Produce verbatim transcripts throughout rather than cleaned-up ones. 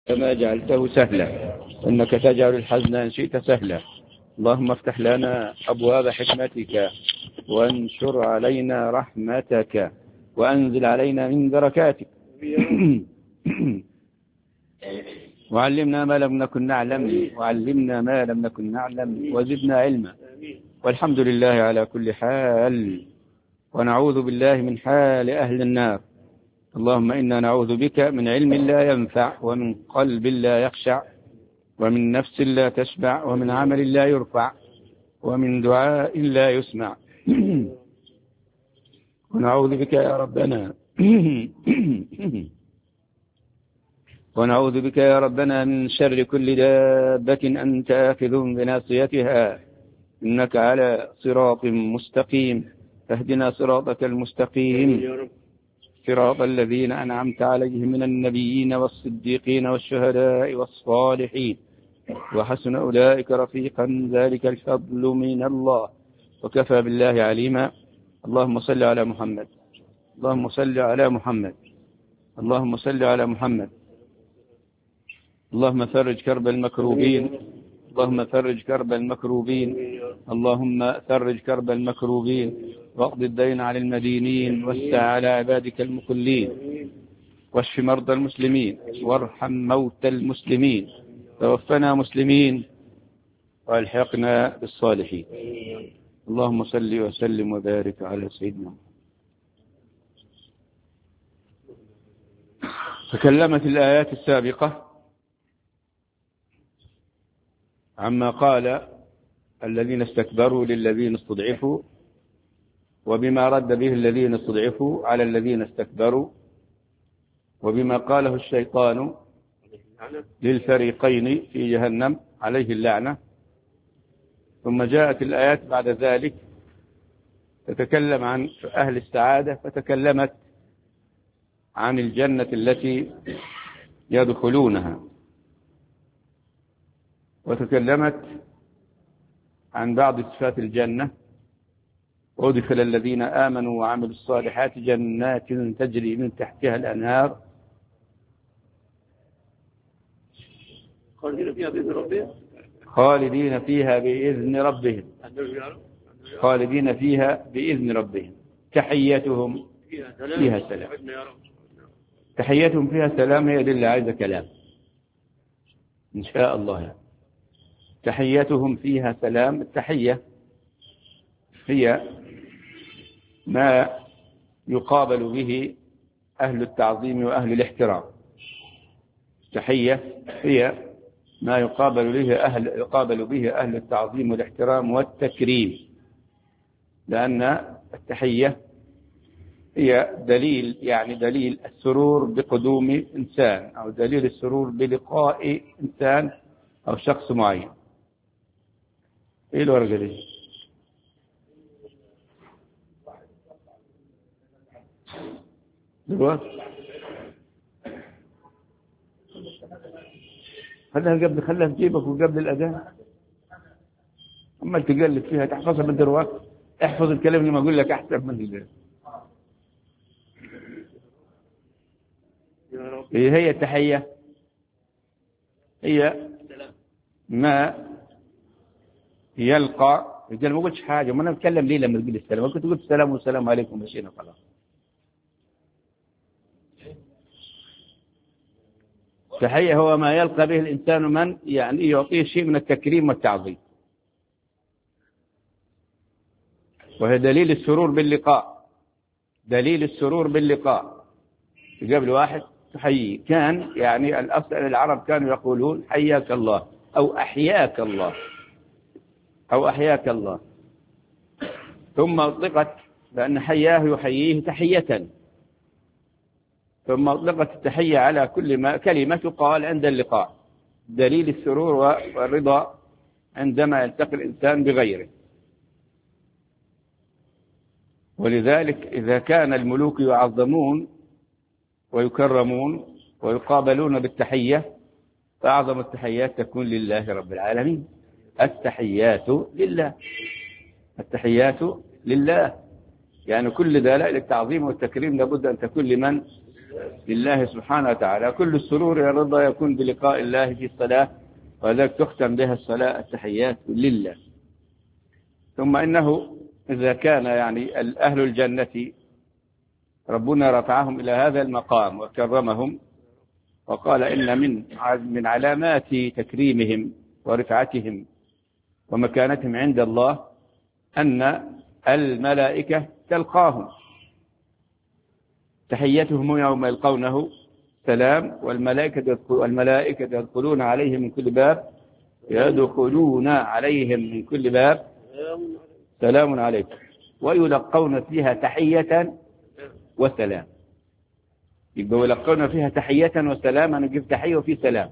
كما جعلته سهلا، إنك تجعل الحزن إن شئت سهلا. اللهم افتح لنا أبواب حكمتك، وانشر علينا رحمتك، وأنزل علينا من بركاتك. وعلمنا ما لم نكن نعلم، وعلمنا ما لم نكن نعلم، وزدنا علما. والحمد لله على كل حال، ونعوذ بالله من حال أهل النار. اللهم إنا نعوذ بك من علم لا ينفع، ومن قلب لا يخشع، ومن نفس لا تشبع، ومن عمل لا يرفع، ومن دعاء لا يسمع. ونعوذ بك يا ربنا ونعوذ بك يا ربنا من شر كل دابة أنت آخذ بناصيتها، إنك على صراط مستقيم. فاهدنا صراطك المستقيم، صراط الذين أنعمت عليهم من النبيين والصديقين والشهداء والصالحين، وحسن أولئك رفيقا، ذلك الفضل من الله، وكفى بالله عليما. اللهم صل على محمد، اللهم صل على محمد، اللهم صل على محمد. اللهم فرج كرب المكروبين، اللهم فرج كرب المكروبين، اللهم فرج كرب المكروبين، واقض الدين على المدينين، واسع على عبادك المقلين، واشف مرضى المسلمين، وارحم موتى المسلمين، توفنا مسلمين، والحقنا بالصالحين. اللهم صل وسلم وبارك على سيدنا. تكلمت الآيات السابقة عما قال الذين استكبروا للذين استضعفوا، وبما رد به الذين استضعفوا على الذين استكبروا، وبما قاله الشيطان للفريقين في جهنم عليه اللعنة. ثم جاءت الآيات بعد ذلك تتكلم عن أهل السعادة، فتكلمت عن الجنة التي يدخلونها، وتكلمت عن بعض صفات الجنة. وأدخل الذين آمنوا وعملوا الصالحات جنات تجري من تحتها الأنهار خالدين فيها بإذن ربهم خالدين فيها بإذن ربهم خالدين فيها بإذن ربهم تحيتهم فيها سلام. تحيتهم فيها سلام هي دي اللي عايزة كلام إن شاء الله. تحيتهم فيها سلام. التحية هي ما يقابل به أهل التعظيم وأهل الاحترام. التحية هي ما يقابل به أهل يقابل به أهل التعظيم والاحترام والتكريم، لأن التحية هي دليل يعني دليل السرور بقدوم إنسان، أو دليل السرور بلقاء إنسان أو شخص معين. إيه الورقة دي؟ دلوقتي خليها قبل خليها في جيبك وقبل الأذان، أما تقلب فيها تحفظها من دلوقتي. احفظ الكلام اللي ما أقول لك أحسن من الجيب. إيه هي التحية؟ هي ما يلقى رجال. ما قلتش حاجة، ما أنا أتكلم ليه لما تقول السلام؟ ما كنت قلت السلام والسلام عليكم مشينا خلاص. تحية هو ما يلقى به الإنسان من يعني يعطيه شيء من التكريم والتعظيم، وهي دليل السرور باللقاء. دليل السرور باللقاء. قبل واحد تحيي كان يعني الأصل العرب كانوا يقولون حياك الله أو أحياك الله أو أحياك الله، ثم أطلقت لأن حياه يحييه تحية، ثم أطلقت التحية على كل ما كلمة تقال عند اللقاء. دليل السرور والرضا عندما يلتقي الإنسان بغيره. ولذلك إذا كان الملوك يعظمون ويكرمون ويقابلون بالتحية، فأعظم التحيات تكون لله رب العالمين. التحيات لله، التحيات لله، يعني كل دلائل التعظيم والتكريم لابد أن تكون لمن؟ لله سبحانه وتعالى. كل السرور والرضا يكون بلقاء الله في الصلاة، وذلك تختم بها الصلاة التحيات لله. ثم إنه إذا كان يعني أهل الجنة ربنا رفعهم إلى هذا المقام وكرمهم، وقال إن من من علامات تكريمهم ورفعتهم ومكانتهم عند الله أن الملائكة تلقاهم، تحيتهم يوم يلقونه سلام، والملائكة والملائكة يدخلون عليهم من كل باب يدخلون عليهم من كل باب سلام عليكم، ويلقون فيها تحية وسلام. يبقوا يلقون فيها تحية وسلام، أنا أجيب تحية وفي سلام،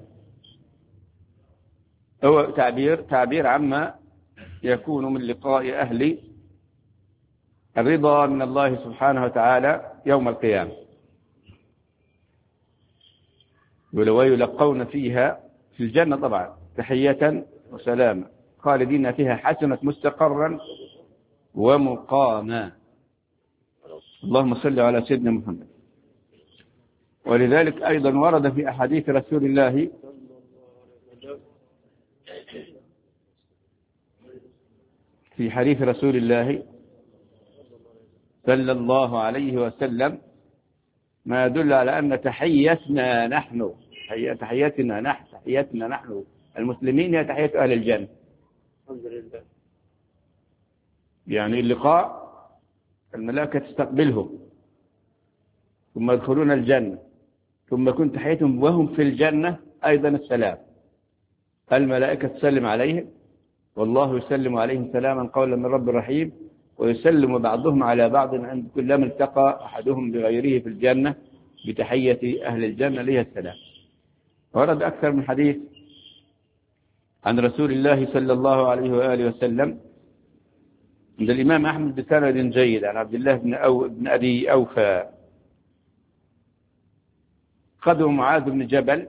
هو تعبير تعبير عما يكون من لقاء أهل الرضا من الله سبحانه وتعالى يوم القيامة. ويلقون فيها في الجنة طبعا تحية وسلاما خالدين فيها حسنة مستقرا ومقاما. اللهم صل على سيدنا محمد. ولذلك أيضا ورد في أحاديث رسول الله في حديث رسول الله صلى الله عليه وسلم ما يدل على أن تحيتنا نحن تحيتنا نحن تحيتنا نحن المسلمين هي تحية أهل الجنة. يعني اللقاء الملائكة تستقبلهم ثم يدخلون الجنة، ثم كنت تحيتهم وهم في الجنة أيضا السلام. الملائكة تسلم عليهم والله يسلم عليهم سلاما قولا من رب رحيم، ويسلم بعضهم على بعض عند كلما التقى أحدهم بغيره في الجنة بتحية أهل الجنة لها السلام. ورد أكثر من حديث عن رسول الله صلى الله عليه وآله وسلم عند الإمام أحمد بسند جيد عن عبد الله بن, أو بن أبي أوفى قدم معاذ بن جبل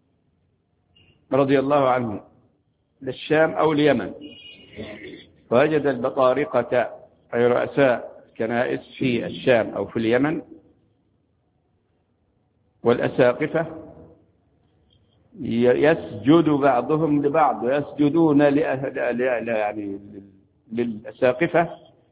رضي الله عنه للشام أو اليمن، فوجد البطارقة أي رؤساء كنائس في الشام أو في اليمن والأساقفة يسجد بعضهم لبعض ويسجدون يعني للأساقفة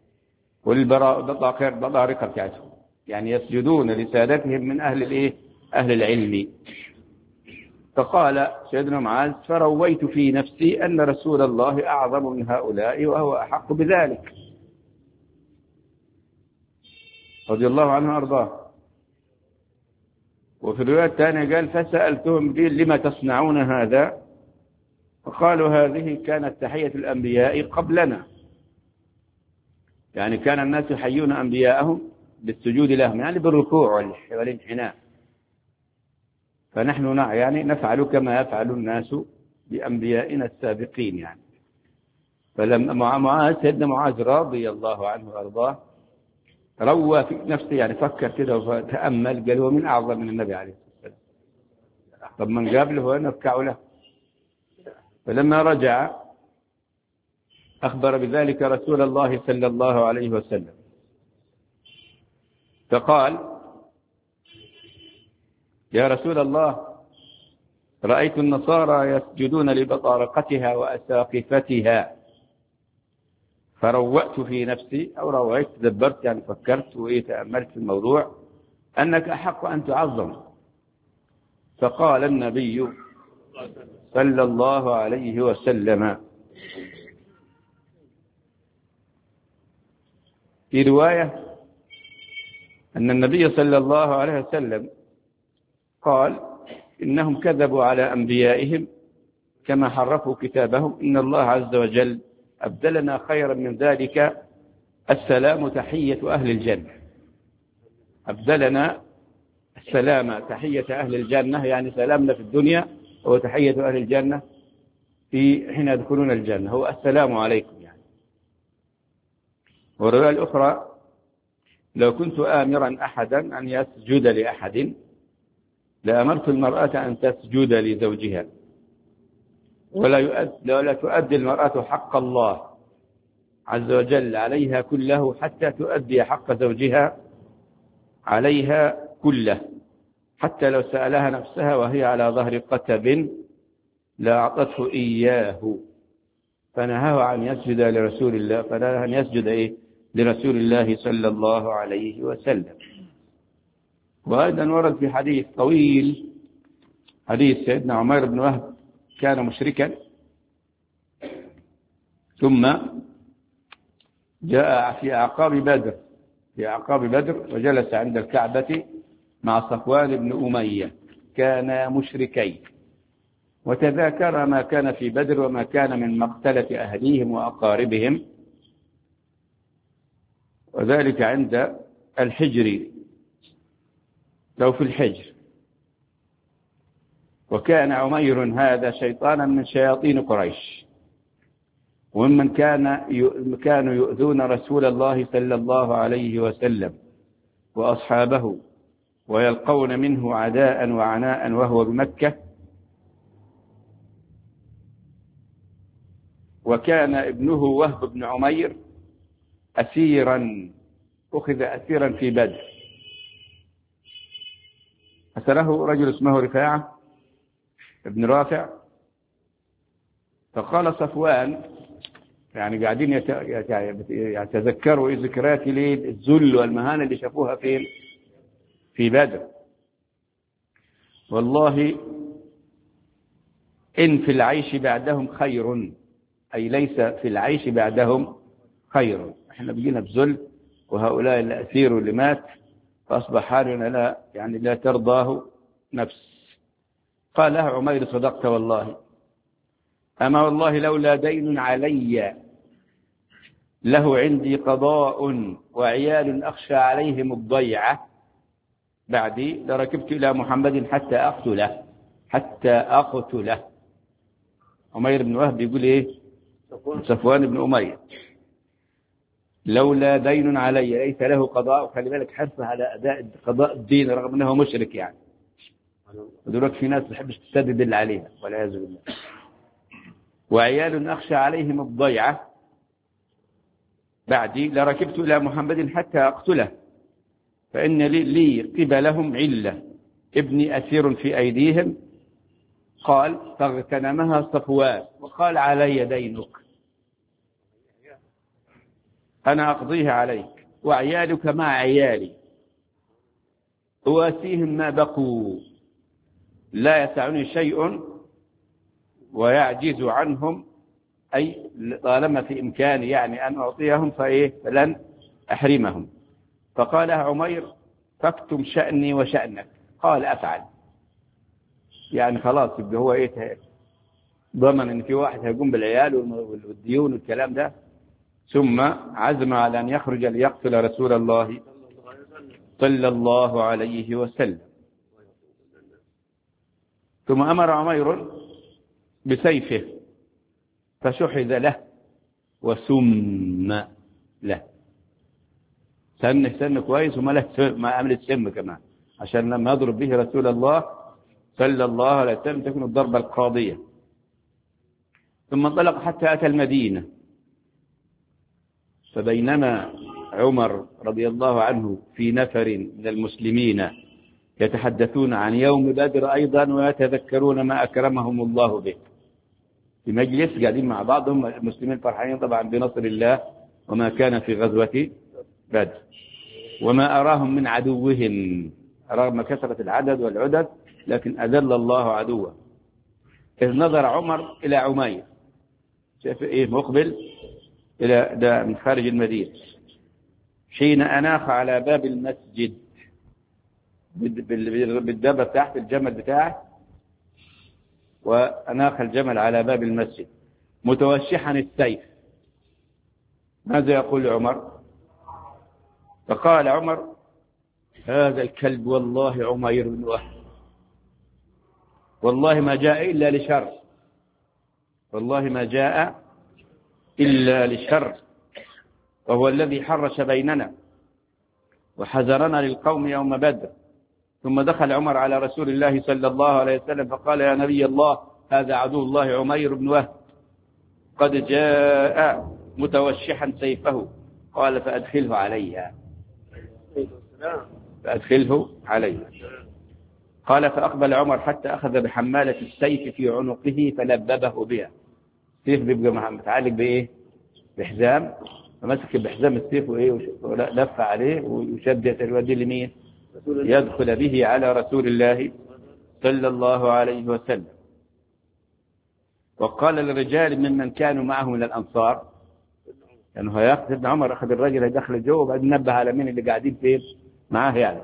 والبطارقة بتاعتهم، يعني يسجدون لسادتهم من أهل الإيه؟ أهل العلم. فقال سيدنا معاذ فرويت في نفسي أن رسول الله أعظم من هؤلاء وهو أحق بذلك رضي الله عنه وأرضاه. وفي الرواية الثانية قال فسألتهم لما تصنعون هذا؟ فقالوا هذه كانت تحية الأنبياء قبلنا، يعني كان الناس يحيون أنبياءهم بالسجود لهم يعني بالركوع والانحناء، فنحن يعني نفعل كما يفعل الناس بأنبيائنا السابقين يعني. فلما معاذ سيدنا معاذ رضي الله عنه وأرضاه روى في نفسه يعني فكر كده وتأمل قال هو من أعظم من النبي عليه الصلاة والسلام، طب من قابله هو نركع له. فلما رجع أخبر بذلك رسول الله صلى الله عليه وسلم فقال يا رسول الله رأيت النصارى يسجدون لبطارقتها وأساقفتها، فروأت في نفسي أو رويت تدبرت يعني فكرت وتأملت في الموضوع أنك أحق أن تعظم. فقال النبي صلى الله عليه وسلم في رواية أن النبي صلى الله عليه وسلم قال إنهم كذبوا على أنبيائهم كما حرفوا كتابهم، إن الله عز وجل أبدلنا خيرا من ذلك السلام تحية أهل الجنة. أبدلنا السلام تحية أهل الجنة يعني سلامنا في الدنيا هو تحية أهل الجنة في حين يدخلون الجنة هو السلام عليكم يعني. والرواية الأخرى لو كنت آمرا أحدا أن يسجد لأحد لأمرت المرأة أن تسجد لزوجها، ولا يؤد ولا تؤدي المرأة حق الله عز وجل عليها كله حتى تؤدي حق زوجها عليها كله. حتى لو سألها نفسها وهي على ظهر قتب لأعطته إياه، فنهاه عن يسجد لرسول الله، فنهاه أن يسجد إيه لرسول الله صلى الله عليه وسلم. وأيضا ورد في حديث طويل، حديث سيدنا عمير بن وهب كان مشركا، ثم جاء في أعقاب بدر في أعقاب بدر وجلس عند الكعبة مع صفوان بن أمية، كان مشركين، وتذاكر ما كان في بدر وما كان من مقتلة أهليهم وأقاربهم، وذلك عند الحجر لو في الحجر. وكان عمير هذا شيطانا من شياطين قريش، وممن كان كانوا يؤذون رسول الله صلى الله عليه وسلم وأصحابه ويلقون منه عداء وعناء وهو بمكة. وكان ابنه وهب بن عمير أسيرا، أخذ أسيرا في بدر، أسره رجل اسمه رفاعة ابن رافع. فقال صفوان، يعني قاعدين يتذكروا ذكريات الذل والمهانة اللي شافوها في في بدر، والله إن في العيش بعدهم خير، أي ليس في العيش بعدهم خير، احنا بقينا بذل، وهؤلاء اللي أسيروا اللي مات، فأصبح حالنا لا يعني لا ترضاه نفس. قال له عمير صدقت والله، أما والله لولا دين علي له عندي قضاء وعيال أخشى عليهم الضيعة بعدي لركبت إلى محمد حتى أقتله حتى أقتله. عمير بن وهب يقول إيه؟ صفوان بن أمية، لولا دين علي ليس له قضاء، خلي بالك حرصه على أداء قضاء الدين رغم أنه مشرك، يعني ودولك في ناس تحبش تسدد اللي عليها والعياذ بالله. وعيال أخشى عليهم الضيعة بعدي لركبت إلى محمد حتى أقتله، فإن لي, لي قبلهم علة، ابني أسير في أيديهم. قال فاغتنمها صفوان وقال علي دينك أنا أقضيه عليك، وعيالك مع عيالي أواسيهم ما بقوا، لا يسعني شيء ويعجز عنهم، أي طالما في إمكاني يعني أن أعطيهم فإيه فلن أحرمهم. فقال عمير فاكتم شأني وشأنك، قال أفعل، يعني خلاص يبقى هو إيه ضمن إن في واحد هيقوم بالعيال والديون والكلام ده. ثم عزم على أن يخرج ليقتل رسول الله صلى الله عليه وسلم. ثم أمر عمير بسيفه فشحذ له وسم له، سن سن كويس وما له ما عملت سم كمان، عشان لما يضرب به رسول الله صلى الله عليه وسلم تكون الضربة القاضية. ثم انطلق حتى أتى المدينة، فبينما عمر رضي الله عنه في نفر من المسلمين يتحدثون عن يوم بدر أيضا ويتذكرون ما أكرمهم الله به، في مجلس قاعدين مع بعضهم المسلمين فرحانين طبعا بنصر الله وما كان في غزوة بدر، وما أراهم من عدوهم رغم كثرة العدد والعدد، لكن أذل الله عدوه. إذ نظر عمر إلى عمير، شاف إيه مقبل إلى ده من خارج المدينة، حين أناخ على باب المسجد بالدابة تحت الجمل بتاعه، وأناخ الجمل على باب المسجد متوشحا السيف. ماذا يقول عمر؟ فقال عمر هذا الكلب والله عمير بن وهب، والله ما جاء إلا لشر، والله ما جاء إلا لشر، وهو الذي حرش بيننا وحذرنا للقوم يوم بدر. ثم دخل عمر على رسول الله صلى الله عليه وسلم فقال يا نبي الله هذا عدو الله عمير بن وهب قد جاء متوشحا سيفه. قال فأدخله عليها، فأدخله عليها. قال فأقبل عمر حتى أخذ بحمالة السيف في عنقه فلببه بها. السيف بيبقى متعلق بإيه؟ بحزام، فمسك بحزام السيف وإيه ولف عليه وشد يوديه لمين؟ يدخل به على رسول الله صلى الله عليه وسلم. وقال للرجال ممن كانوا معه من الأنصار، لأنه يعني هياخذ ابن عمر أخذ الرجل يدخل الجو وبعدين نبه على مين اللي قاعدين فين معاه يعني.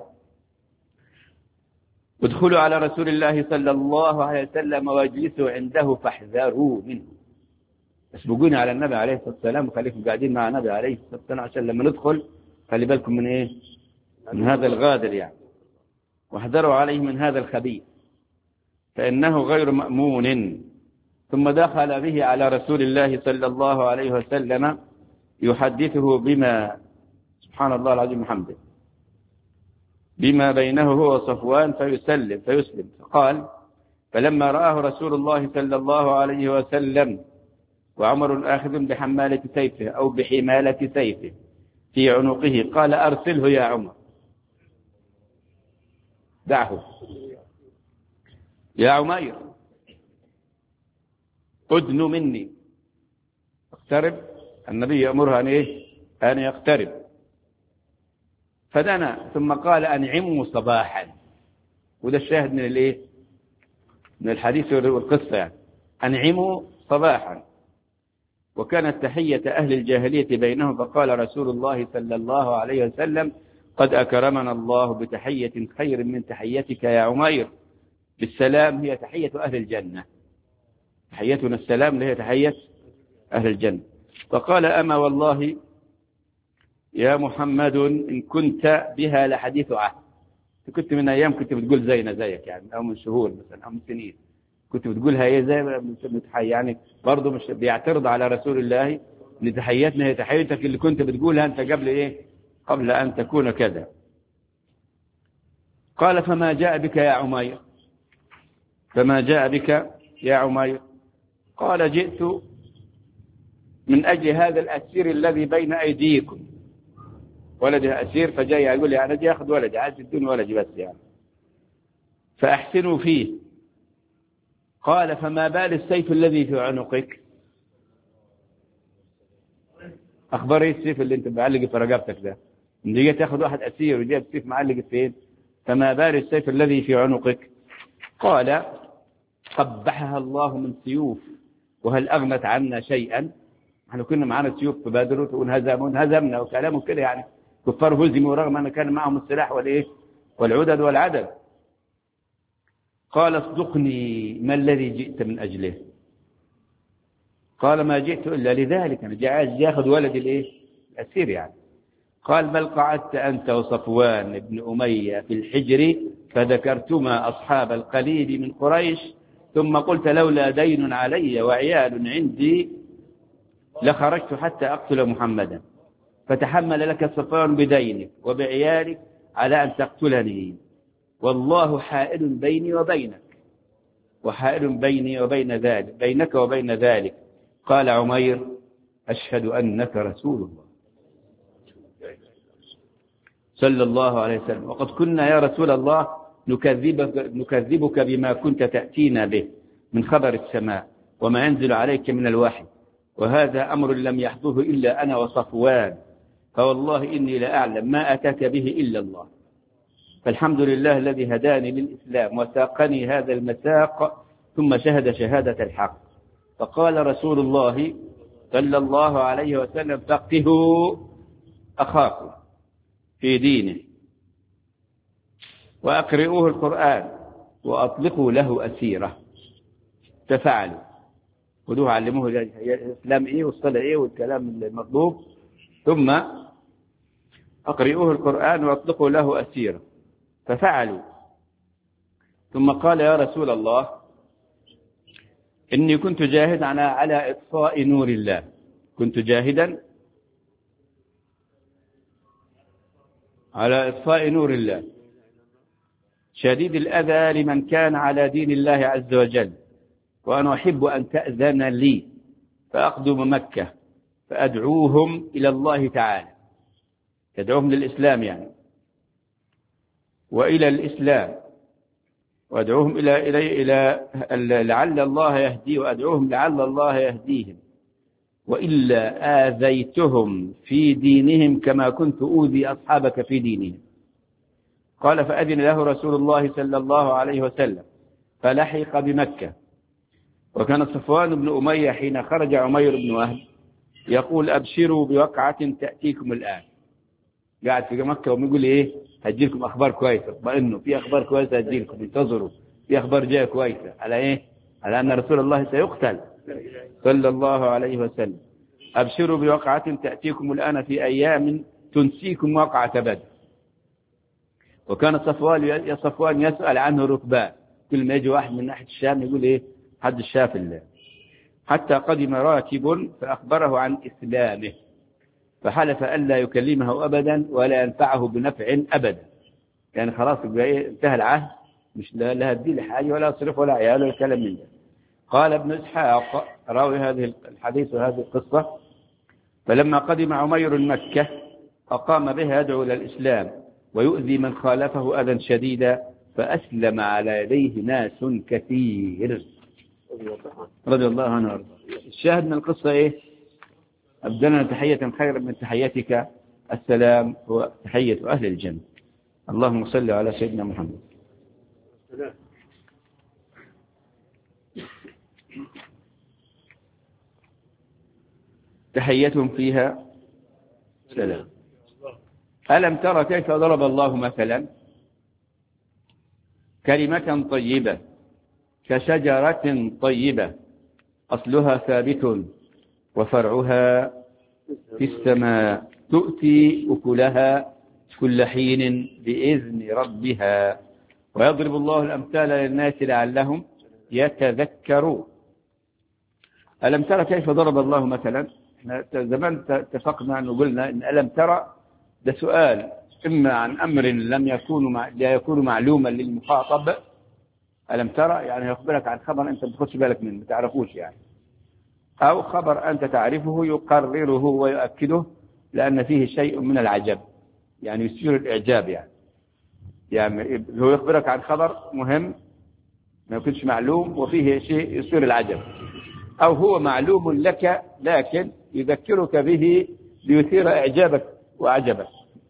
ادخلوا على رسول الله صلى الله عليه وسلم واجلسوا عنده فاحذروا منه. اسبقوني على النبي عليه الصلاة والسلام وخليكم قاعدين مع النبي عليه الصلاة والسلام عشان لما ندخل خلي بالكم من ايه؟ من هذا الغادر يعني. واحذروا عليه من هذا الخبيث فإنه غير مأمون. ثم دخل به على رسول الله صلى الله عليه وسلم يحدثه بما سبحان الله العظيم وحمده بما بينه هو وصفوان فيسلم فيسلم. فقال فلما رآه رسول الله صلى الله عليه وسلم وعمر آخذ بحمالة سيفه أو بحمالة سيفه في عنقه قال أرسله يا عمر، دعه يا عمير، أدن مني، اقترب. النبي يأمرها أن إيه؟ أن يقترب. فدنا ثم قال أنعموا صباحا. وده الشاهد من الإيه؟ من الحديث والقصة يعني. أنعموا صباحا. وكانت تحية أهل الجاهلية بينهم، فقال رسول الله صلى الله عليه وسلم قد أكرمنا الله بتحية خير من تحيتك يا عمير. بالسلام هي تحية أهل الجنة، تحيتنا السلام اللي هي تحية أهل الجنة. فقال أما والله يا محمد إن كنت بها لحديث عهد. كنت من أيام كنت بتقول زينا زيك يعني، أو من شهور مثلا أو من سنين كنت بتقولها هي زي ما يعني برضه مش بيعترض على رسول الله ان تحياتنا هي تحيتك اللي كنت بتقولها أنت قبل إيه؟ قبل أن تكون كذا. قال فما جاء بك يا عمير؟ فما جاء بك يا عمير؟ قال جئت من أجل هذا الأسير الذي بين أيديكم. ولدي أسير فجاي يقول لي أنا جاي أخذ ولدي، عايز تدوني ولدي بس يعني، فأحسنوا فيه. قال فما بال السيف الذي في عنقك؟ أخبار إيه السيف اللي أنت معلق في رقبتك ده؟ إن جيت تأخذ واحد أسير وجايب السيف معلق فين؟ فما بال السيف الذي في عنقك؟ قال قبحها الله من سيوف وهل أغنت عنا شيئا؟ احنا كنا معانا سيوف في بدر وانهزموا هزمنا وكلامه كده يعني، كفار هزموا رغم أن كان معهم السلاح والإيه والعدد والعدد. قال اصدقني ما الذي جئت من أجله؟ قال ما جئت إلا لذلك، أنا جاء ياخذ ولد الإيه الأسير يعني. قال بل قعدت أنت وصفوان بن أمية في الحجر فذكرتما أصحاب القليل من قريش ثم قلت لولا دين علي وعيال عندي لخرجت حتى أقتل محمدا، فتحمل لك صفوان بدينك وبعيالك على أن تقتلني، والله حائل بيني وبينك وحائل بيني وبين ذلك بينك وبين ذلك. قال عمير أشهد أنك رسول الله صلى الله عليه وسلم، وقد كنا يا رسول الله نكذبك, نكذبك بما كنت تأتينا به من خبر السماء وما ينزل عليك من الوحي، وهذا أمر لم يحضره إلا أنا وصفوان، فوالله إني لأعلم ما أتاك به إلا الله، فالحمد لله الذي هداني للإسلام وساقني هذا المساق ثم شهد شهادة الحق. فقال رسول الله صلى الله عليه وسلم فقهوا أخاكم في دينه وأقرئوه القرآن وأطلقوا له أسيرة. ففعلوا، خذوه علموه الإسلام إيه والصلاة إيه والكلام المطلوب، ثم أقرئوه القرآن وأطلقوا له أسيرة. ففعلوا. ثم قال يا رسول الله إني كنت جاهدا على على إطفاء نور الله، كنت جاهدا على إطفاء نور الله شديد الأذى لمن كان على دين الله عز وجل، وأنا أحب أن تأذن لي فأقدم مكة فأدعوهم إلى الله تعالى، تدعوهم للإسلام يعني وإلى الإسلام، وأدعوهم إلى إلى إلى لعل الله يهدي وأدعوهم لعل الله يهديهم وإلا آذيتهم في دينهم كما كنت أوذي أصحابك في دينهم. قال فأذن له رسول الله صلى الله عليه وسلم فلحق بمكة. وكان صفوان بن أمية حين خرج عمير بن وهب يقول أبشروا بوقعة تأتيكم الآن. قاعد في مكة ويقول إيه هجيلكم أخبار كويسة، اطمئنوا في أخبار كويسة هجيلكم، انتظروا في أخبار جاية كويسة. على إيه؟ على أن رسول الله سيقتل صلى الله عليه وسلم. أبشروا بوقعة تأتيكم الآن في أيام تنسيكم وقعة بدر. وكان صفوان يا صفوان يسأل عنه ركبان، كل ما يجي واحد من ناحية الشام يقول إيه حد الشاف الله. حتى قدم راكب فأخبره عن إسلامه فحلف ألا يكلمه أبدا ولا ينفعه بنفع أبدا. يعني خلاص انتهى العهد، مش لا هدي له حاجة ولا صرف ولا عيال ولا كلام من ده. قال ابن إسحاق راوي هذه الحديث وهذه القصة فلما قدم عمير مكة أقام به يدعو إلى الإسلام ويؤذي من خالفه أذى شديدا فأسلم على يديه ناس كثير رضي الله عنه. الشاهد من القصة إيه؟ أبدلنا تحية خيرا من تحيتك، السلام هو تحية أهل الجنة. اللهم صل على سيدنا محمد. تحيتهم فيها سلام. ألم ترى كيف ضرب الله مثلا كلمة طيبة كشجرة طيبة أصلها ثابت وفرعها في السماء تؤتي أكلها كل حين بإذن ربها ويضرب الله الأمثال للناس لعلهم يتذكرون. ألم ترى كيف ضرب الله مثلا؟ احنا زمان اتفقنا أن قلنا إن ألم ترى ده سؤال إما عن أمر لم يكون مع... لا يكون معلوما للمخاطب. ألم ترى يعني يخبرك عن خبر أنت ما تاخدش بالك منه ما تعرفوش يعني، أو خبر أنت تعرفه يقرره ويؤكده لأن فيه شيء من العجب يعني يثير الإعجاب. يعني يعني هو يخبرك عن خبر مهم ما يكونش معلوم وفيه شيء يثير العجب، أو هو معلوم لك لكن يذكرك به ليثير إعجابك وعجبك.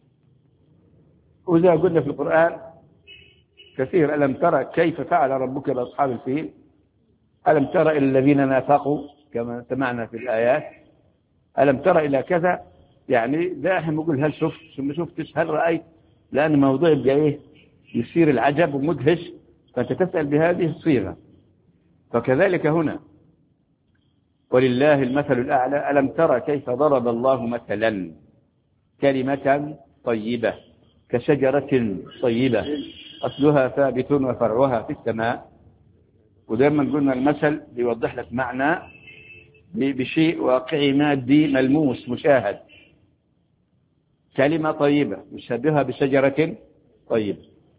وإذا قلنا في القرآن كثير ألم ترى كيف فعل ربك بأصحاب الفيل، ألم ترى إلى الذين نافقوا كما سمعنا في الآيات، ألم ترى إلى كذا. يعني دائما يقول هل شفت ثم شفتش هل رأيت، لأن موضوع يبقى إيه يثير العجب ومدهش فأنت تسأل بهذه الصيغة. فكذلك هنا ولله المثل الأعلى. ألم ترى كيف ضرب الله مثلا كلمة طيبة كشجرة طيبة أصلها ثابت وفرعها في السماء. ودائما قلنا المثل بيوضح لك معنى بشيء واقعي مادي ملموس مشاهد. كلمة طيبة مشابهة بشجرة طيبة.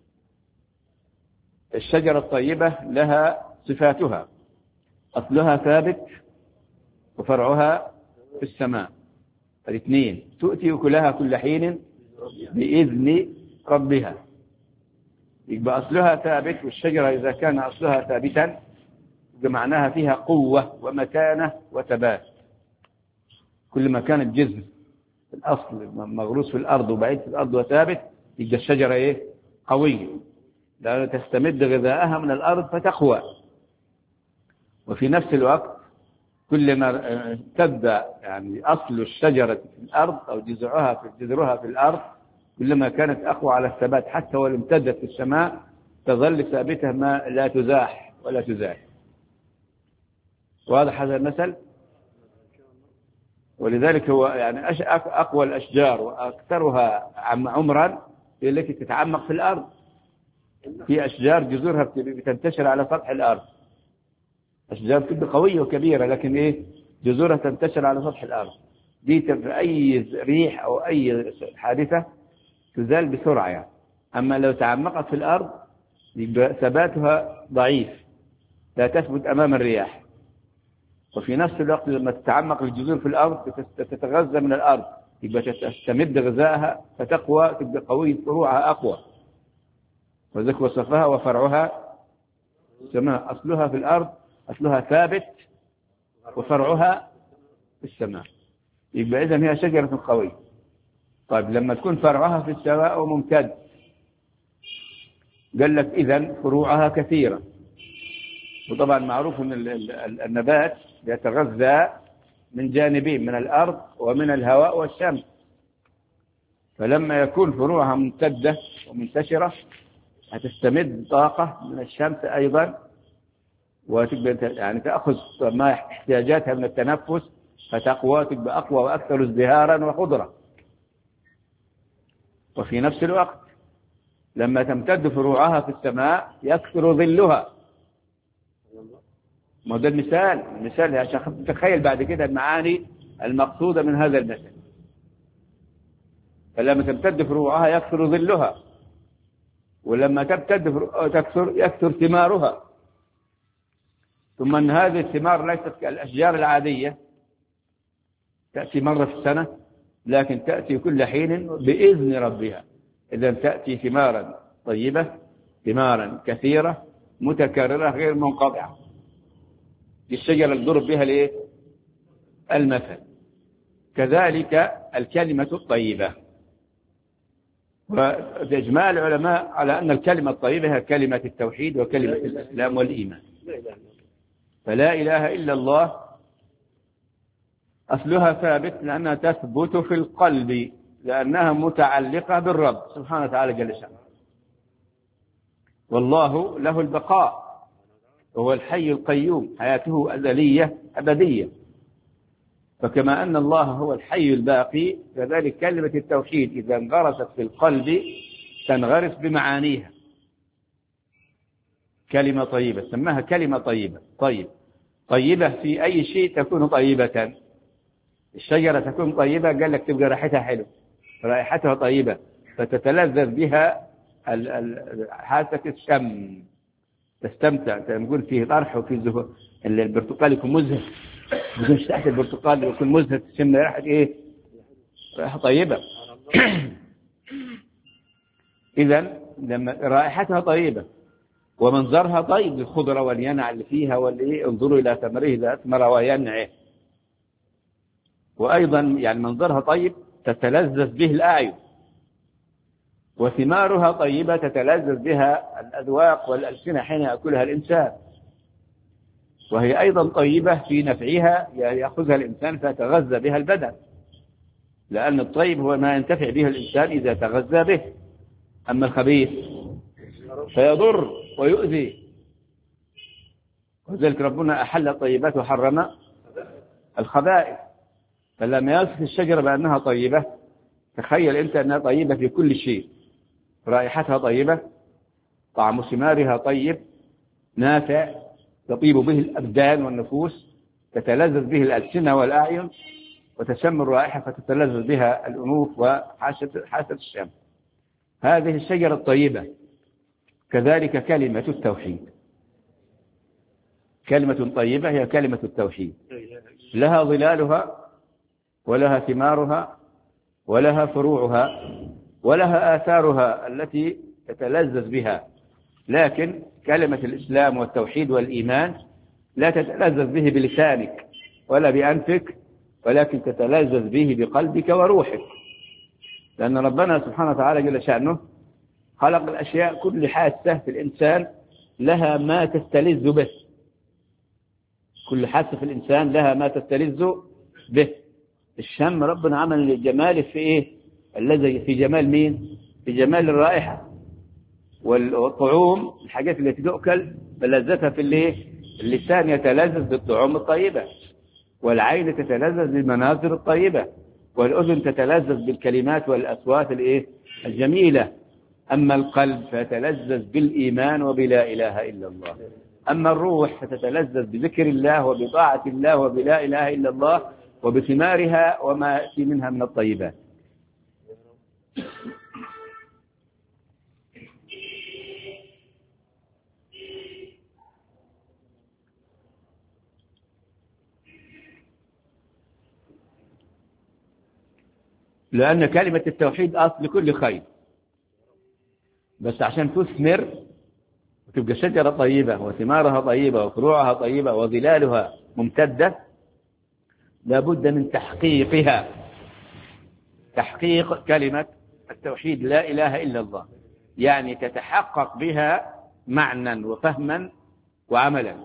الشجرة الطيبة لها صفاتها، أصلها ثابت وفرعها في السماء. الاثنين تؤتي أكلها كل حين بإذن ربها. يبقى أصلها ثابت، والشجرة إذا كان أصلها ثابتا معناها فيها قوة ومتانة وثبات. كل ما كان الجذر الأصل مغروس في الأرض وبعيد في الأرض وثابت يبقى الشجرة إيه قوية لأنها تستمد غذاءها من الأرض فتقوى. وفي نفس الوقت كلما امتد يعني أصل الشجرة في الأرض أو جذرها في جذرها في الأرض كلما كانت أقوى على الثبات، حتى ولو امتدت في السماء تظل ثابتة ما لا تزاح ولا تزاح. واضح هذا المثل؟ ولذلك هو يعني أقوى الأشجار وأكثرها عمرا هي التي تتعمق في الأرض. في أشجار جذورها بتنتشر على سطح الأرض، أشجار تبقى قوية وكبيرة لكن إيه جذورها تنتشر على سطح الأرض. دي في أي ريح أو أي حادثة تزال بسرعة يعني. أما لو تعمقت في الأرض يبقى ثباتها ضعيف لا تثبت أمام الرياح. وفي نفس الوقت لما تتعمق الجذور في الأرض تتغذى من الأرض يبقى تستمد غذائها فتقوى تبقى قوية، فروعها أقوى. وذلك وصفها وفرعها السماء أصلها في الأرض، أصلها ثابت وفرعها في السماء، يبقى إذن هي شجرة قوية. طيب لما تكون فرعها في السماء وممتد، قال لك إذن فروعها كثيرة. وطبعا معروف أن النبات يتغذى من جانبين، من الأرض ومن الهواء والشمس. فلما يكون فروعها ممتدة ومنتشرة هتستمد طاقة من الشمس أيضا، يعني تأخذ ما احتياجاتها من التنفس فتقوى، تبقى أقوى وأكثر ازدهارا وخضرة. وفي نفس الوقت لما تمتد فروعها في السماء يكثر ظلها. ما ده المثال، المثال عشان تتخيل بعد كده المعاني المقصودة من هذا المثل. فلما تمتد فروعها يكثر ظلها، ولما تمتد تكثر يكثر ثمارها. ثم أن هذه الثمار ليست كالأشجار العادية تأتي مرة في السنة، لكن تأتي كل حين بإذن ربها. إذن تأتي ثمارا طيبة، ثمارا كثيرة متكررة غير منقطعة. الشجرة اللي ضرب بها ليه المثل. كذلك الكلمة الطيبة. وإجماع العلماء على أن الكلمة الطيبة هي كلمة التوحيد وكلمة الإسلام والإيمان. فلا إله إلا الله أصلها ثابت لأنها تثبت في القلب، لأنها متعلقة بالرب سبحانه وتعالى جل شأنه. والله له البقاء، وهو الحي القيوم، حياته أزلية أبدية. فكما أن الله هو الحي الباقي، كذلك كلمة التوحيد إذا انغرست في القلب تنغرس بمعانيها. كلمة طيبة سماها كلمة طيبة. طيب طيبة في أي شيء تكون طيبة. الشجرة تكون طيبة قال لك تبقى رائحتها حلو، رائحتها طيبة فتتلذذ بها حاسة الشم، تستمتع. نقول فيه طرح وفيه زهور. البرتقال يكون مزهر، مش تحت البرتقال يكون مزهر، تشم رائحة ايه؟ رائحة طيبة. إذن لما رائحتها طيبة ومنظرها طيب، الخضرة والينع اللي فيها واللي انظروا إلى ثمره إذا أثمر وينعه. وأيضا يعني منظرها طيب تتلذذ به الأعين، وثمارها طيبة تتلذذ بها الأذواق والألسنة حين يأكلها الإنسان. وهي أيضا طيبة في نفعها، يأخذها الإنسان فيتغذى بها البدن، لأن الطيب هو ما ينتفع به الإنسان إذا تغذى به. أما الخبيث فيضر ويؤذي. وذلك ربنا أحل الطيبات وحرم الخبائث. فلما يصف الشجرة بأنها طيبة، تخيل أنت أنها طيبة في كل شيء. رائحتها طيبة، طعم ثمارها طيب نافع، تطيب به الأبدان والنفوس، تتلذذ به الألسنة والأعين، وتشم الرائحة فتتلذذ بها الأنوف وحاسة الشم. هذه الشجرة الطيبة. كذلك كلمة التوحيد، كلمة طيبة هي كلمة التوحيد، لها ظلالها ولها ثمارها ولها فروعها ولها آثارها التي تتلذذ بها. لكن كلمة الإسلام والتوحيد والإيمان لا تتلذذ به بلسانك ولا بأنفك، ولكن تتلذذ به بقلبك وروحك. لأن ربنا سبحانه وتعالى جل شأنه خلق الأشياء كل حاسة في الإنسان لها ما تستلذ به. كل حاسة في الإنسان لها ما تستلذ به. الشم ربنا عمل الجمال في إيه؟ الذي في جمال مين؟ في جمال الرائحة. والطعوم الحاجات التي تؤكل بلذتها في الليه؟ اللسان يتلذذ بالطعوم الطيبة، والعين تتلذذ بالمناظر الطيبة، والأذن تتلذذ بالكلمات والأصوات الإيه؟ الجميلة. أما القلب فيتلذذ بالإيمان وبلا إله إلا الله. أما الروح فتتلذذ بذكر الله وبطاعة الله وبلا إله إلا الله وبثمارها وما يأتي منها من الطيبات. لأن كلمة التوحيد أصل كل خير، بس عشان تثمر تبقى شجرة طيبة وثمارها طيبة وفروعها طيبة وظلالها ممتدة، لابد من تحقيقها، تحقيق كلمة التوحيد لا إله إلا الله، يعني تتحقق بها معنى وفهما وعملا.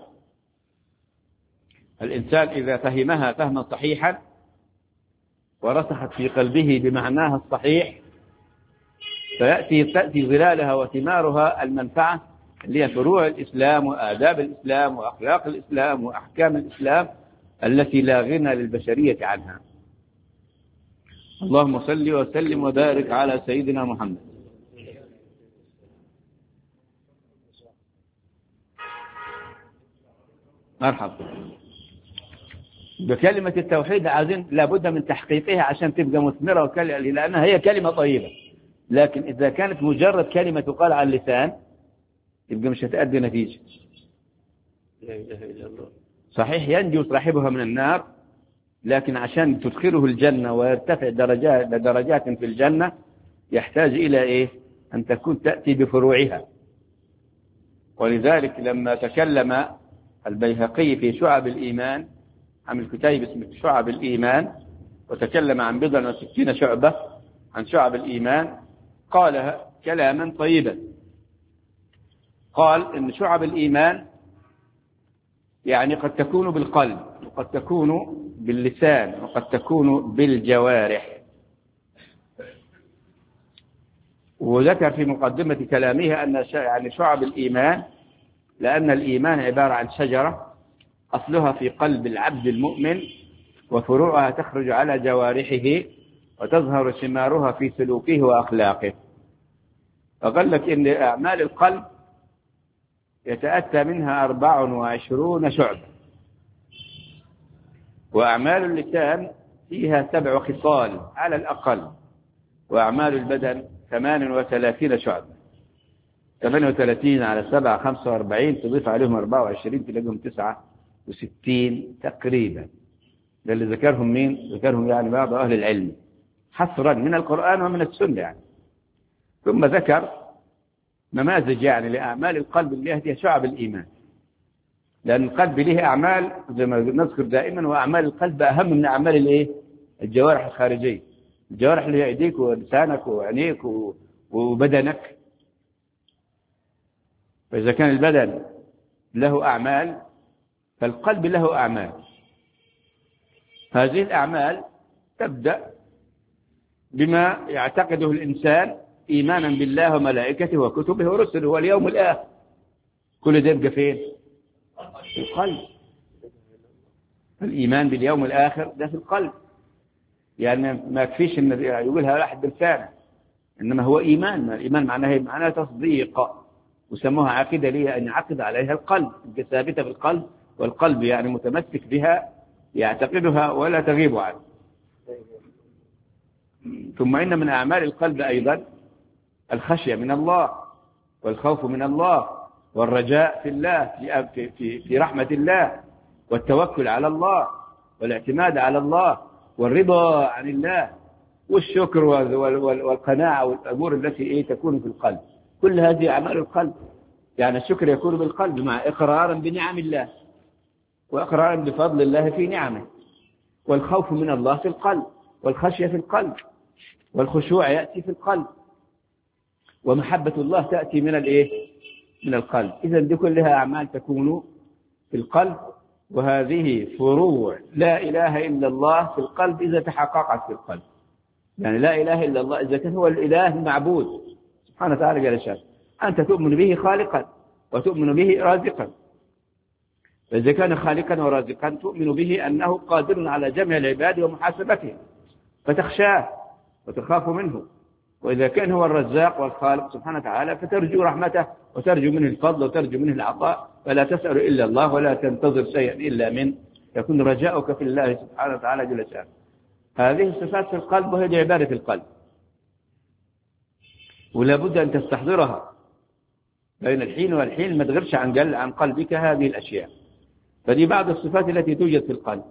الإنسان إذا فهمها فهما صحيحا ورسخت في قلبه بمعناها الصحيح، فيأتي تأتي ظلالها وثمارها المنفعة اللي هي فروع الإسلام وآداب الإسلام وأخلاق الإسلام وأحكام الإسلام التي لا غنى للبشرية عنها. اللهم صل وسلم وبارك على سيدنا محمد. مرحبا. بكلمة التوحيد عايزين لابد من تحقيقها عشان تبقى مثمرة، لأنها هي كلمة طيبة، لكن إذا كانت مجرد كلمة تقال على اللسان يبقى مش هتأدي نتيجة. صحيح ينجو صاحبها من النار، لكن عشان تدخله الجنة ويرتفع درجات درجات في الجنة يحتاج إلى إيه؟ أن تكون تأتي بفروعها. ولذلك لما تكلم البيهقي في شعب الإيمان، عمل كتاب اسمه شعب الإيمان، وتكلم عن بضع وستين شعبة عن شعب الإيمان، قال كلاما طيبا. قال إن شعب الإيمان يعني قد تكون بالقلب، وقد تكون باللسان، وقد تكون بالجوارح. وذكر في مقدمة كلامه أن يعني شعب الإيمان، لأن الإيمان عبارة عن شجرة أصلها في قلب العبد المؤمن، وفروعها تخرج على جوارحه، وتظهر ثمارها في سلوكه وأخلاقه. فقال لك إن أعمال القلب يتأتى منها أربع وعشرون شعبة، وأعمال اللسان فيها سبع خصال على الأقل، وأعمال البدن ثمان وثلاثين شعبة. ثمان وثلاثين على سبعة خمسة وأربعين، تضيف عليهم أربعة وعشرين تلاقيهم تسعة وستين تقريبا. ده اللي ذكرهم مين؟ ذكرهم يعني بعض أهل العلم حصرا من القرآن ومن السنة يعني. ثم ذكر نماذج يعني لأعمال القلب اللي هي شعب الإيمان، لأن القلب له أعمال زي ما نذكر دائما، وأعمال القلب أهم من أعمال الإيه؟ الجوارح الخارجية. الجوارح اللي هي أيديك ولسانك وعينيك وبدنك. فإذا كان البدن له أعمال فالقلب له أعمال. هذه الأعمال تبدأ بما يعتقده الإنسان إيمانا بالله وملائكته وكتبه ورسله واليوم الآخر. كل ده يبقى فين؟ في القلب. الإيمان باليوم الآخر ده في القلب، يعني ما يكفيش أن يقولها واحد بلسانه، إنما هو إيمان. الإيمان معناه معناه تصديق، وسموها عقيدة ليه أن يعقد عليها القلب، ثابتة في القلب، والقلب يعني متمسك بها يعتقدها ولا تغيب عنه. ثم إن من أعمال القلب أيضا الخشية من الله، والخوف من الله، والرجاء في الله، في, في, في رحمة الله، والتوكل على الله، والاعتماد على الله، والرضا عن الله، والشكر والقناعة والأمور التي إيه تكون في القلب. كل هذه أعمال القلب. يعني الشكر يكون بالقلب مع إقرارا بنعم الله، وإقرارا بفضل الله في نعمه، والخوف من الله في القلب، والخشية في القلب، والخشوع يأتي في القلب، ومحبة الله تأتي من الإيه؟ من القلب. إذن دي كلها أعمال تكون في القلب، وهذه فروع لا إله إلا الله في القلب إذا تحققت في القلب. يعني لا إله إلا الله إذا كان هو الإله المعبود سبحانه وتعالى جل شأنه، أنت تؤمن به خالقا وتؤمن به رازقا. فإذا كان خالقا ورازقا تؤمن به أنه قادر على جمع العباد ومحاسبتهم، فتخشاه وتخاف منه. وإذا كان هو الرزاق والخالق سبحانه وتعالى فترجو رحمته وترجو منه الفضل وترجو منه العطاء، فلا تسأل إلا الله ولا تنتظر شيئا إلا من يكون رجاؤك في الله سبحانه وتعالى جل شأنه. هذه الصفات في القلب، وهي عبادة القلب، ولا بد أن تستحضرها بين الحين والحين، ما تغيرش عن قل عن قلبك هذه الأشياء. فدي بعض الصفات التي توجد في القلب.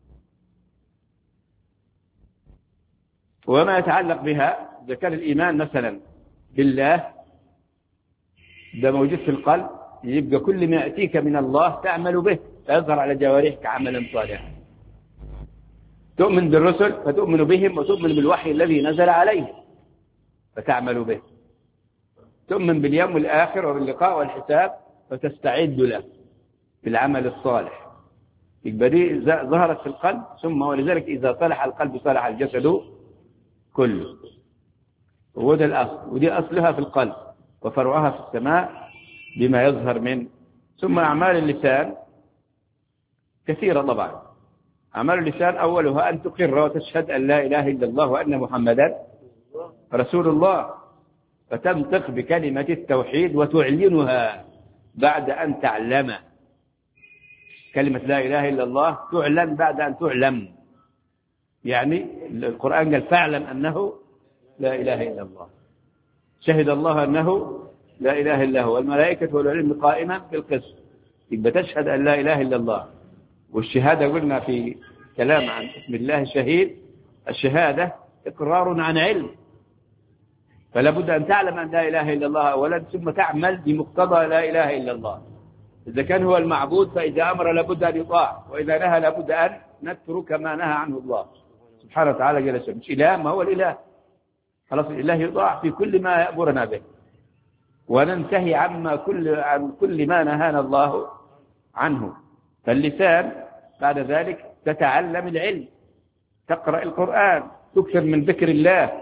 وما يتعلق بها، إذا كان الإيمان مثلا بالله ده موجود في القلب، يبقى كل ما يأتيك من الله تعمل به فيظهر على جوارحك عملا صالحا. تؤمن بالرسل فتؤمن بهم وتؤمن بالوحي الذي نزل عليه فتعمل به. تؤمن باليوم الآخر وباللقاء والحساب فتستعد له بالعمل الصالح. يبقى دي ظهرت في القلب، ثم ولذلك إذا صلح القلب صلح الجسد كله. وده الأصل، ودي أصلها في القلب وفرعها في السماء بما يظهر من. ثم أعمال اللسان كثيرة طبعا. أعمال اللسان أولها أن تقر وتشهد أن لا إله إلا الله وأن محمدا رسول الله، فتنطق بكلمة التوحيد وتعلنها بعد أن تعلم. كلمة لا إله إلا الله تعلن بعد أن تعلم. يعني القرآن قال فاعلم أنه لا إله إلا الله، شهد الله أنه لا إله إلا هو والملائكة والعلم قائما بالقسط. يبقى تشهد أن لا إله إلا الله. والشهادة قلنا في كلام عن اسم الله شهيد، الشهادة إقرار عن علم، فلا بد أن تعلم أن لا إله إلا الله أولا ثم تعمل بمقتضى لا إله إلا الله. إذا كان هو المعبود فإذا أمر لابد أن يطاع، وإذا نهى لابد أن نترك ما نهى عنه الله سبحانه وتعالى جل وعلا. مش إله، ما هو الإله، خلاص الإله يطاع في كل ما يأمرنا به، وننتهي عما كل عن كل ما نهانا الله عنه. فاللسان بعد ذلك تتعلم العلم، تقرأ القرآن، تكثر من ذكر الله،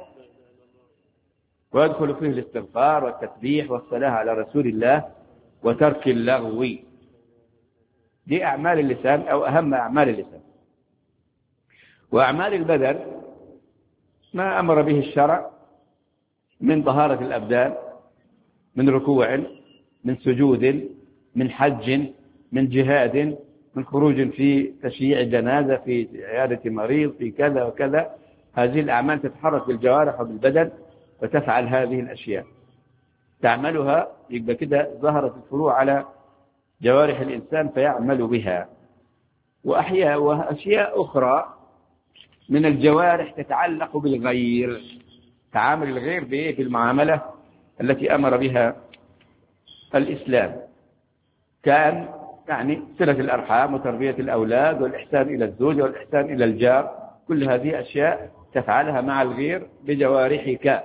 ويدخل فيه الاستغفار والتسبيح والصلاة على رسول الله وترك اللغو. دي أعمال اللسان أو أهم أعمال اللسان. وأعمال البدن ما أمر به الشرع من طهارة الأبدان، من ركوع، من سجود، من حج، من جهاد، من خروج في تشييع جنازة، في عيادة مريض، في كذا وكذا. هذه الأعمال تتحرك بالجوارح وبالبدن وتفعل هذه الأشياء تعملها. يبقى كده ظهرت الفروع على جوارح الإنسان فيعمل بها. وأحياء وأشياء أخرى من الجوارح تتعلق بالغير، تعامل الغير بإيه؟ في المعاملة التي أمر بها الإسلام، كان يعني صلة الأرحام وتربية الأولاد والإحسان إلى الزوج والإحسان إلى الجار. كل هذه أشياء تفعلها مع الغير بجوارحك.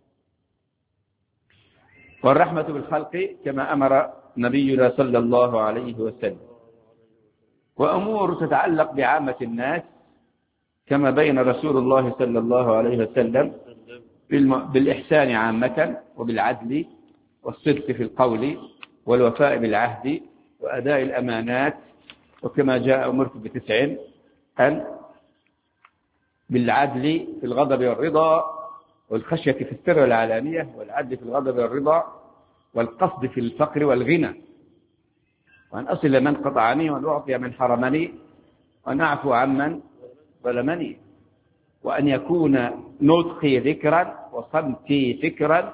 والرحمة بالخلق كما أمر نبينا صلى الله عليه وسلم. وأمور تتعلق بعامة الناس كما بين رسول الله صلى الله عليه وسلم بالإحسان عامة، وبالعدل والصدق في القول والوفاء بالعهد وأداء الأمانات. وكما جاء أمرت بتسع أن بالعدل في الغضب والرضا، والخشية في السر والعلانية، والعدل في الغضب والرضا، والقصد في الفقر والغنى، وأن أصل من قطعني، وأن أعطي من حرمني، وأن أعفو عمن ظلمني، وأن يكون نطقي ذكرا وصمتي فكرا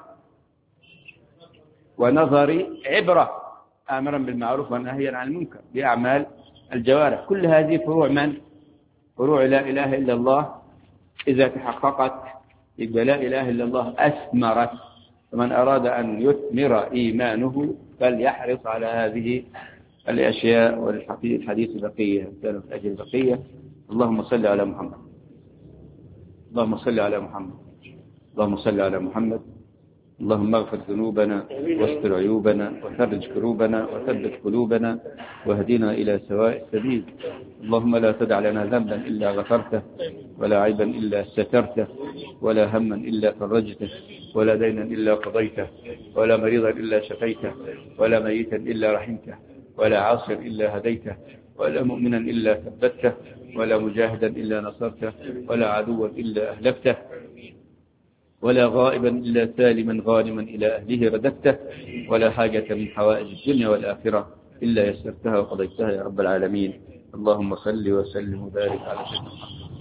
ونظري عبرة، آمرا بالمعروف ونهيا عن المنكر بأعمال الجوارح. كل هذه فروع من؟ فروع لا إله إلا الله. إذا تحققت يبقى لا إله إلا الله أثمرت. فمن أراد أن يثمر إيمانه فليحرص على هذه الأشياء. والحديث بقية كان في أجل بقية. اللهم صل على محمد، اللهم صل على محمد، اللهم صل على محمد. اللهم اغفر ذنوبنا واستر عيوبنا وفرج كروبنا وثبت قلوبنا واهدنا إلى سواء السبيل. اللهم لا تدع لنا ذنبا إلا غفرته، ولا عيبا إلا سترته، ولا هما إلا فرجته، ولا دينا إلا قضيته، ولا مريضا إلا شفيته، ولا ميتا إلا رحمته، ولا عاصيا إلا هديته، ولا مؤمنا إلا ثبته، ولا مجاهدا إلا نصرته، ولا عدوا إلا أهلكته، ولا غائبا إلا سالما غانما إلى أهله رددته، ولا حاجة من حوائج الدنيا والآخرة إلا يسرتها وقضيتها يا رب العالمين. اللهم صل وسلم وبارك على سيدنا محمد.